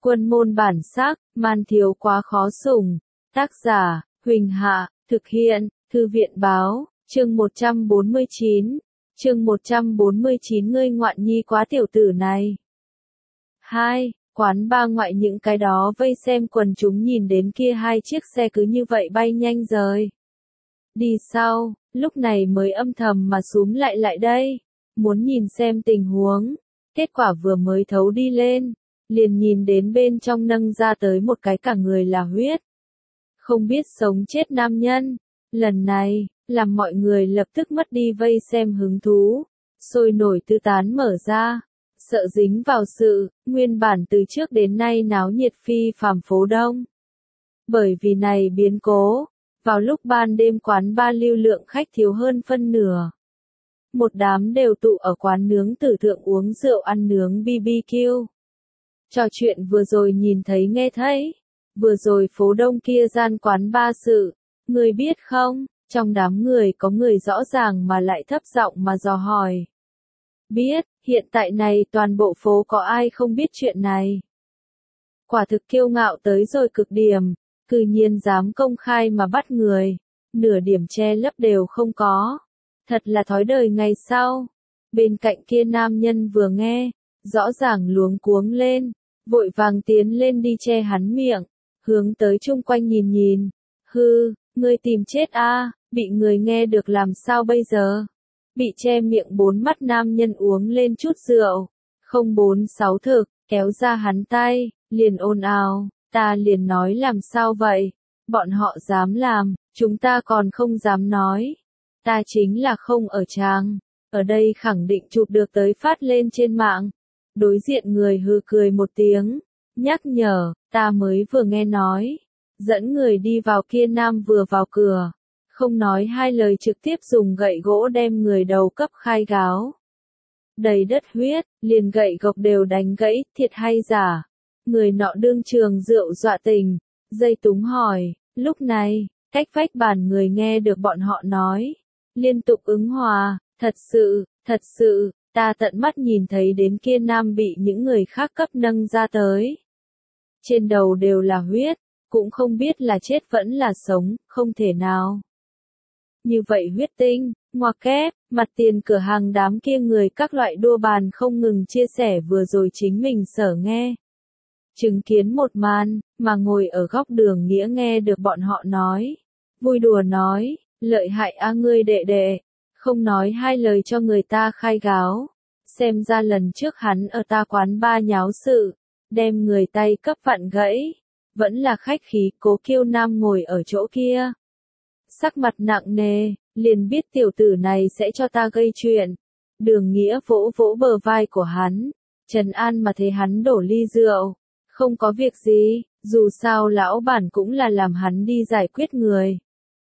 Quân môn bản sắc, man thiếu quá khó sủng. Tác giả, Huỳnh Hạ, thực hiện, Thư viện báo, chương 149. Chương 149 ngươi ngoạn nhi quá tiểu tử này. 2. Quán ba ngoại những cái đó vây xem quần chúng nhìn đến kia hai chiếc xe cứ như vậy bay nhanh rời đi sau, lúc này mới âm thầm mà xúm lại đây, muốn nhìn xem tình huống. Kết quả vừa mới thấu đi lên, liền nhìn đến bên trong nâng ra tới một cái cả người là huyết, không biết sống chết nam nhân. Lần này, làm mọi người lập tức mất đi vây xem hứng thú, sôi nổi tứ tán mở ra, sợ dính vào sự, nguyên bản từ trước đến nay náo nhiệt phi phàm phố Đông. Bởi vì này biến cố, vào lúc ban đêm quán ba lưu lượng khách thiếu hơn phân nửa. Một đám đều tụ ở quán nướng tử thượng uống rượu ăn nướng BBQ. Trò chuyện vừa rồi nhìn thấy nghe thấy, vừa rồi phố Đông kia gian quán ba sự, người biết không, trong đám người có người rõ ràng mà lại thấp giọng mà dò hỏi. Biết, hiện tại này toàn bộ phố có ai không biết chuyện này. Quả thực kiêu ngạo tới rồi cực điểm, cư nhiên dám công khai mà bắt người, nửa điểm che lấp đều không có. Thật là thói đời ngày sau. Bên cạnh kia nam nhân vừa nghe, rõ ràng luống cuống lên, vội vàng tiến lên đi che hắn miệng, hướng tới chung quanh nhìn. Hư, ngươi tìm chết a, bị người nghe được làm sao bây giờ? Bị che miệng bốn mắt nam nhân uống lên chút rượu, không 4-6 thực, kéo ra hắn tay, liền ồn ào, ta liền nói làm sao vậy? Bọn họ dám làm, chúng ta còn không dám nói. Ta chính là không ở tràng, ở đây khẳng định chụp được tới phát lên trên mạng. Đối diện người hừ cười một tiếng, nhắc nhở, ta mới vừa nghe nói. Dẫn người đi vào kia nam vừa vào cửa, không nói hai lời trực tiếp dùng gậy gỗ đem người đầu cấp khai gáo. Đầy đất huyết, liền gậy gộc đều đánh gãy, thiệt hay giả. Người nọ đương trường rượu dọa tình, dây túng hỏi, lúc này, cách vách bàn người nghe được bọn họ nói. Liên tục ứng hòa, thật sự, ta tận mắt nhìn thấy đến kia nam bị những người khác cấp nâng ra tới. Trên đầu đều là huyết, cũng không biết là chết vẫn là sống, không thể nào. Như vậy huyết tinh, ngoặc kép, mặt tiền cửa hàng đám kia người các loại đua bàn không ngừng chia sẻ vừa rồi chính mình sở nghe. Chứng kiến một màn, mà ngồi ở góc đường Nghĩa nghe được bọn họ nói. Vui đùa nói, lợi hại a ngươi đệ đệ, không nói hai lời cho người ta khai gáo. Xem ra lần trước hắn ở ta quán ba nháo sự, đem người tay cấp vặn gãy. Vẫn là khách khí, Cố Kiêu Nam ngồi ở chỗ kia. Sắc mặt nặng nề, liền biết tiểu tử này sẽ cho ta gây chuyện. Đường Nghĩa vỗ vỗ bờ vai của hắn, trấn an mà thấy hắn đổ ly rượu. Không có việc gì, dù sao lão bản cũng là làm hắn đi giải quyết người.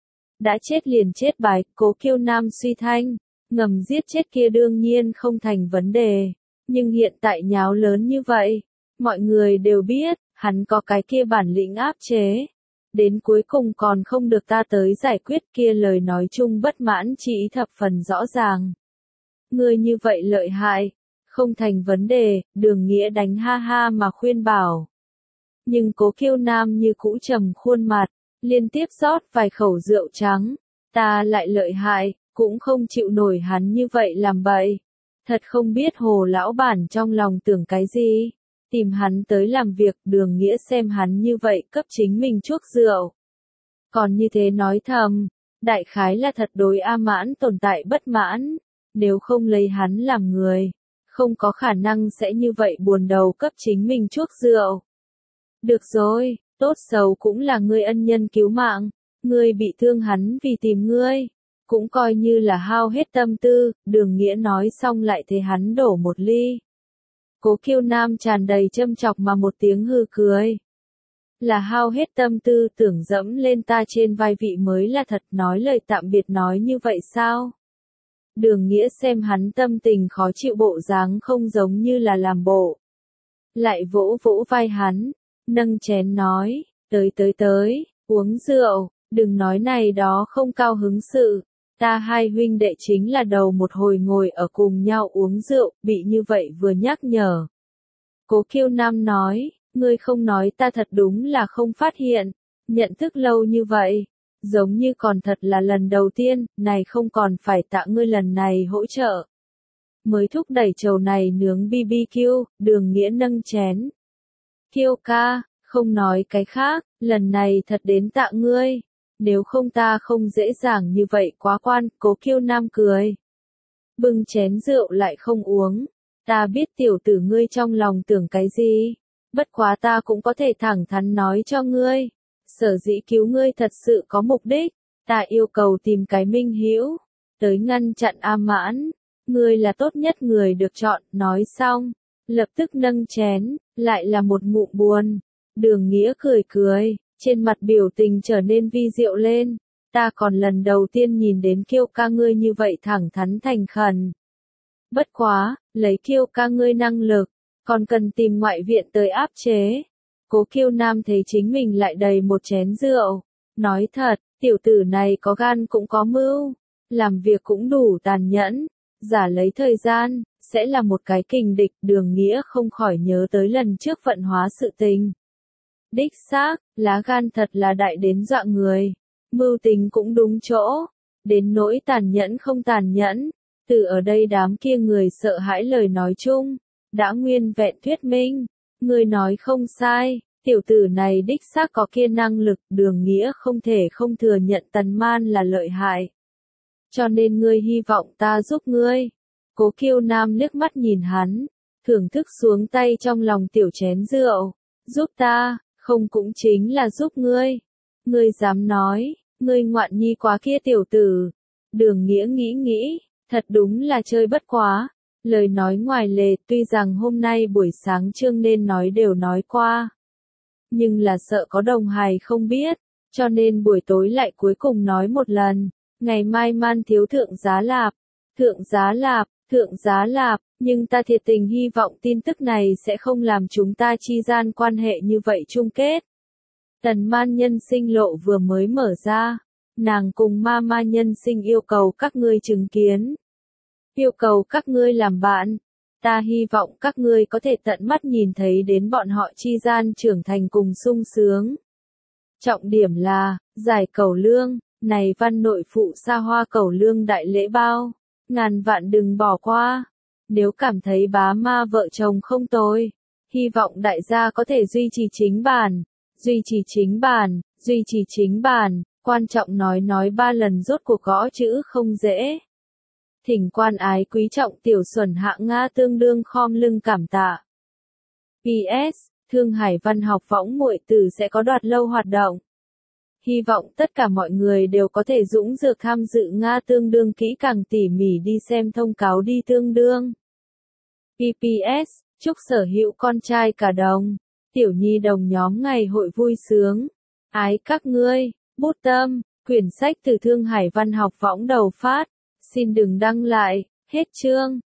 Đã chết liền chết bái, Cố Kiêu Nam suy thanh, ngầm giết chết kia đương nhiên không thành vấn đề. Nhưng hiện tại nháo lớn như vậy, mọi người đều biết, hắn có cái kia bản lĩnh áp chế. Đến cuối cùng còn không được ta tới giải quyết kia lời nói chung bất mãn chỉ thập phần rõ ràng. Ngươi như vậy lợi hại, không thành vấn đề, Đường Nghĩa đánh ha ha mà khuyên bảo. Nhưng Cố Kiêu Nam như cũ trầm khuôn mặt, liên tiếp rót vài khẩu rượu trắng. Ta lại lợi hại, cũng không chịu nổi hắn như vậy làm bậy. Thật không biết Hồ lão bản trong lòng tưởng cái gì. Tìm hắn tới làm việc, Đường Nghĩa xem hắn như vậy cấp chính mình chuốc rượu. Còn như thế nói thầm, đại khái là thật đối A Mãn tồn tại bất mãn. Nếu không lấy hắn làm người, không có khả năng sẽ như vậy buồn đầu cấp chính mình chuốc rượu. Được rồi, tốt xấu cũng là ngươi ân nhân cứu mạng, ngươi bị thương hắn vì tìm ngươi, cũng coi như là hao hết tâm tư. Đường Nghĩa nói xong lại thấy hắn đổ một ly. Cố Kiêu Nam tràn đầy châm chọc mà một tiếng hư cười. Là hao hết tâm tư tưởng dẫm lên ta trên vai vị mới là thật, nói lời tạm biệt nói như vậy sao? Đường Nghĩa xem hắn tâm tình khó chịu bộ dáng không giống như là làm bộ. Lại vỗ vỗ vai hắn, nâng chén nói, tới, uống rượu, đừng nói này đó không cao hứng sự. Ta hai huynh đệ chính là đầu một hồi ngồi ở cùng nhau uống rượu, bị như vậy vừa nhắc nhở. Cố Kiêu Nam nói, ngươi không nói ta thật đúng là không phát hiện, nhận thức lâu như vậy, giống như còn thật là lần đầu tiên, này không còn phải tạ ngươi lần này hỗ trợ. Mới thúc đẩy chầu này nướng BBQ, Đường Nghĩa nâng chén. Kiêu ca, không nói cái khác, lần này thật đến tạ ngươi. Nếu không ta không dễ dàng như vậy quá quan, Cố Kiêu Nam cười. Bưng chén rượu lại không uống. Ta biết tiểu tử ngươi trong lòng tưởng cái gì. Bất quá ta cũng có thể thẳng thắn nói cho ngươi. Sở dĩ cứu ngươi thật sự có mục đích. Ta yêu cầu tìm cái minh hữu tới ngăn chặn A Mãn. Ngươi là tốt nhất người được chọn, nói xong. Lập tức nâng chén, lại là một ngụm buồn. Đường Nghĩa cười cười, trên mặt biểu tình trở nên vi diệu lên. Ta còn lần đầu tiên nhìn đến Kiêu ca ngươi như vậy thẳng thắn thành khẩn. Bất quá, lấy Kiêu ca ngươi năng lực, còn cần tìm ngoại viện tới áp chế. Cố Kiêu Nam thấy chính mình lại đầy một chén rượu. Nói thật, tiểu tử này có gan cũng có mưu, làm việc cũng đủ tàn nhẫn. Giả lấy thời gian, sẽ là một cái kình địch. Đường Nghĩa không khỏi nhớ tới lần trước vận hóa sự tình. Đích xác, lá gan thật là đại đến dọa người. Mưu tính cũng đúng chỗ. Đến nỗi tàn nhẫn không tàn nhẫn. Từ ở đây đám kia người sợ hãi lời nói chung. Đã nguyên vẹn thuyết minh. Người nói không sai. Tiểu tử này đích xác có kia năng lực. Đường Nghĩa không thể không thừa nhận Tần Man là lợi hại. Cho nên ngươi hy vọng ta giúp ngươi. Cố Kiêu Nam liếc mắt nhìn hắn. Thưởng thức xuống tay trong lòng tiểu chén rượu. Giúp ta, không cũng chính là giúp ngươi. Ngươi dám nói, ngươi ngoạn nhi quá kia tiểu tử. Đường Nghĩa nghĩ, thật đúng là chơi bất quá. Lời nói ngoài lề, tuy rằng hôm nay buổi sáng chương nên nói đều nói qua. Nhưng là sợ có đồng hài không biết, cho nên buổi tối lại cuối cùng nói một lần. Ngày mai Man thiếu thượng giá lạp, nhưng ta thiệt tình hy vọng tin tức này sẽ không làm chúng ta chi gian quan hệ như vậy chung kết. Tần Man nhân sinh lộ vừa mới mở ra, nàng cùng ma nhân sinh yêu cầu các ngươi chứng kiến. Yêu cầu các ngươi làm bạn, ta hy vọng các ngươi có thể tận mắt nhìn thấy đến bọn họ chi gian trưởng thành cùng sung sướng. Trọng điểm là, giải cẩu lương. Này văn nội phụ xa hoa cẩu lương đại lễ bao, ngàn vạn đừng bỏ qua. Nếu cảm thấy bá ma vợ chồng không tồi, hy vọng đại gia có thể duy trì chính bản, quan trọng nói 3 lần rốt cuộc gõ chữ không dễ. Thỉnh quan ái quý trọng tiểu xuẩn hạng Nga tương đương khom lưng cảm tạ. PS, Thương Hải Văn học võng muội tử sẽ có đoạt lâu hoạt động. Hy vọng tất cả mọi người đều có thể dũng dược tham dự Nga tương đương kỹ càng tỉ mỉ đi xem thông cáo đi tương đương. PPS, chúc sở hữu con trai cả đồng, tiểu nhi đồng nhóm ngày hội vui sướng. Ái các ngươi, bút tâm, quyển sách từ Thương Hải Văn học võng đầu phát. Xin đừng đăng lại, hết chương.